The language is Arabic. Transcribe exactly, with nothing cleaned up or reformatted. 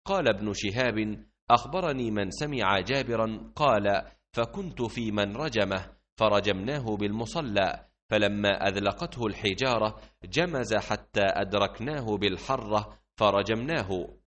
قال ابن شهاب: أخبرني من سمع جابرا قال: فكنت في من رجمه فرجمناه بالمصلى، فلما أذلقته الحجارة جمز حتى أدركناه بالحرة فرجمناه.